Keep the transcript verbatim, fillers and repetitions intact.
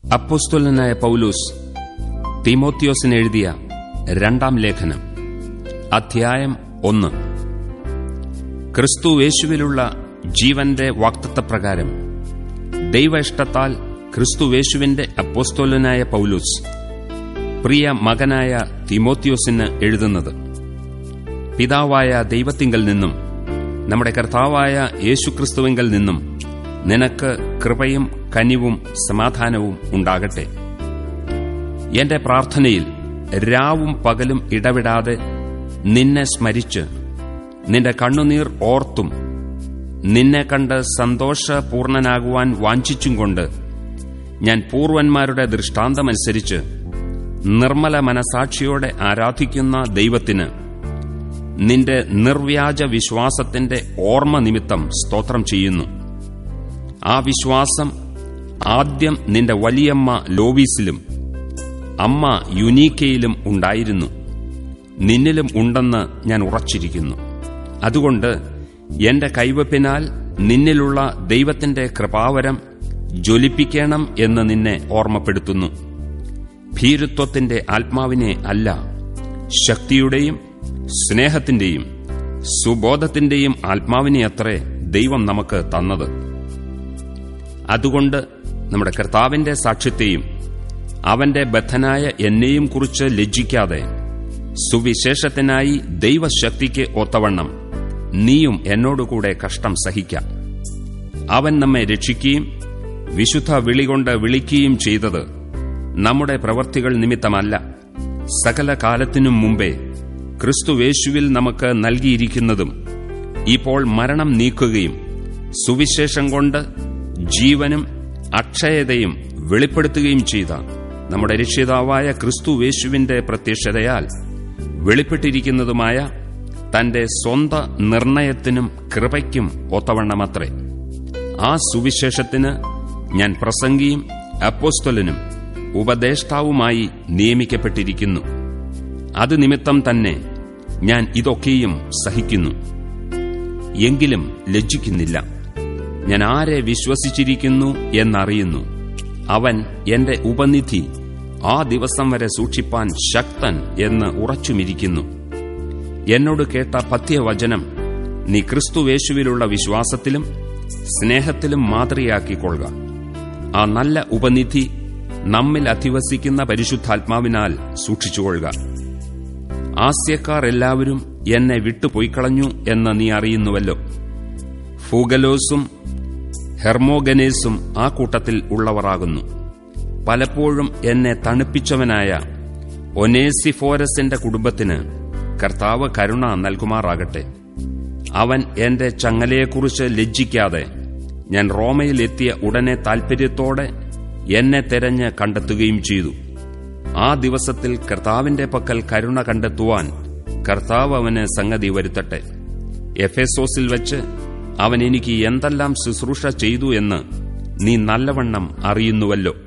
അപ്പോസ്തലനായ പൗലോസ് തീമോത്തിയോസിന് എഴുതിയ രണ്ടാം ലേഖനം, അധ്യായം ഒന്ന്. ക്രിസ്തു യേശുവിലുള്ള ജീവന്റെ വാഗ്ദത്തപ്രകാരം ദൈവ ഇഷ്ടത്താൽ ക്രിസ്തുവേശുവിന്റെ അപ്പോസ്തലനായ പൗലോസ് പ്രിയ മകനായ തീമോത്തിയോസിന് എഴുതുന്നത്, പിതാവായ ദൈവത്തിങ്കൽ നിന്നും നമ്മുടെ കർത്താവായ യേശുക്രിസ്തുവിങ്കൽ നിന്നും നിനക്ക് കൃപയും കനിവും സമാധാനവും ഉണ്ടാകട്ടെ. എന്റെ പ്രാർത്ഥനയിൽ രാവും പകലും ഇടവിടാതെ നിന്നെ സ്മരിച്ച് നിന്റെ കണ്ണുനീർ ഓർത്തും നിന്നെ കണ്ട് സന്തോഷപൂർണനാകുവാൻ വാഞ്ചിച്ചും കൊണ്ട് ഞാൻ പൂർവന്മാരുടെ ദൃഷ്ടാന്തമനുസരിച്ച് നിർമ്മല മനസാക്ഷിയോടെ ആരാധിക്കുന്ന ദൈവത്തിന് നിന്റെ നിർവ്യാജ വിശ്വാസത്തിന്റെ ഓർമ്മ നിമിത്തം സ്തോത്രം ചെയ്യുന്നു. ആ വിശ്വാസം ആദ്യം നിന്റെ വലിയമ്മ ലോവീസിലും അമ്മ യുനീക്കയിലും ഉണ്ടായിരുന്നു, നിന്നിലും ഉണ്ടെന്ന് ഞാൻ ഉറച്ചിരിക്കുന്നു. അതുകൊണ്ട് എന്റെ കൈവപ്പിനാൽ നിന്നിലുള്ള ദൈവത്തിന്റെ കൃപാവരം ജ്വലിപ്പിക്കണം എന്ന് നിന്നെ ഓർമ്മപ്പെടുത്തുന്നു. ഭീരുത്വത്തിന്റെ ആത്മാവിനെ അല്ല, ശക്തിയുടെയും സ്നേഹത്തിന്റെയും സുബോധത്തിന്റെയും ആത്മാവിനെയത്രേ ദൈവം നമുക്ക് തന്നത്. അതുകൊണ്ട് നമ്മുടെ കർത്താവിന്റെ സാക്ഷ്യത്തെയും അവന്റെ ബദ്ധനായ എന്നെയും കുറിച്ച് ലജ്ജിക്കാതെ സുവിശേഷത്തിനായി ദൈവശക്തിക്ക് ഒത്തവണ്ണം നീയും എന്നോടുകൂടെ കഷ്ടം സഹിക്കാം. അവൻ നമ്മെ രക്ഷിക്കുകയും വിശുദ്ധ വിളികൊണ്ട് വിളിക്കുകയും ചെയ്തത് നമ്മുടെ പ്രവൃത്തികൾ നിമിത്തമല്ല, സകല കാലത്തിനും മുമ്പേ ക്രിസ്തുവേശുവിൽ നമുക്ക് നൽകിയിരിക്കുന്നതും ഇപ്പോൾ മരണം നീക്കുകയും സുവിശേഷം കൊണ്ട് ജീവനും അക്ഷയതയും വെളിപ്പെടുത്തുകയും ചെയ്ത നമ്മുടെ രക്ഷിതാവായ ക്രിസ്തുവേശുവിന്റെ പ്രത്യക്ഷതയാൽ വെളിപ്പെട്ടിരിക്കുന്നതുമായ തന്റെ സ്വന്ത നിർണയത്തിനും കൃപയ്ക്കും ഒത്തവണ്ണമത്രേ. ആ സുവിശേഷത്തിന് ഞാൻ പ്രസംഗിയും അപ്പോസ്തലനും ഉപദേഷ്ടാവുമായി നിയമിക്കപ്പെട്ടിരിക്കുന്നു. അത് നിമിത്തം തന്നെ ഞാൻ ഇതൊക്കെയും സഹിക്കുന്നു. എങ്കിലും ലജ്ജിക്കുന്നില്ല. ഞാൻ ആരെ വിശ്വസിച്ചിരിക്കുന്നു എന്നറിയുന്നു. അവൻ എന്റെ ഉപനിധി ആ ദിവസം വരെ സൂക്ഷിപ്പാൻ ശക്തൻ എന്ന് ഉറച്ചുമിരിക്കുന്നു. എന്നോട് കേട്ട പഥ്യവചനം നീ ക്രിസ്തുവേശുവിലുള്ള വിശ്വാസത്തിലും സ്നേഹത്തിലും മാതൃകയാക്കിക്കൊള്ളുക. ആ നല്ല ഉപനിധി നമ്മിൽ അധിവസിക്കുന്ന പരിശുദ്ധാത്മാവിനാൽ സൂക്ഷിച്ചുകൊള്ളുക. ആസ്യക്കാർ എല്ലാവരും എന്നെ വിട്ടുപോയിക്കളഞ്ഞു എന്ന് നീ അറിയുന്നുവല്ലോ. ഫൂഗലോസും ഹെർമോഗനേസും ആ കൂട്ടത്തിൽ ഉള്ളവരാകുന്നു. പലപ്പോഴും എന്നെ തണുപ്പിച്ചവനായ ഒനേസിഫോരസിന്റെ കുടുംബത്തിന് കർത്താവ് കരുണ നൽകുമാറാകട്ടെ. അവൻ എന്റെ ചങ്ങലയെക്കുറിച്ച് ലജ്ജിക്കാതെ ഞാൻ റോമയിൽ എത്തിയ ഉടനെ താൽപര്യത്തോടെ എന്നെ തെരഞ്ഞ് കണ്ടെത്തുകയും ചെയ്തു. ആ ദിവസത്തിൽ കർത്താവിന്റെ പക്കൽ കരുണ കണ്ടെത്തുവാൻ കർത്താവ് അവന് സംഗതി വരുത്തട്ടെ. എഫെസോസിൽ വെച്ച് അവൻ എനിക്ക് എന്തെല്ലാം ശുശ്രൂഷ ചെയ്തു എന്ന് നീ നല്ലവണ്ണം അറിയുന്നുവല്ലോ.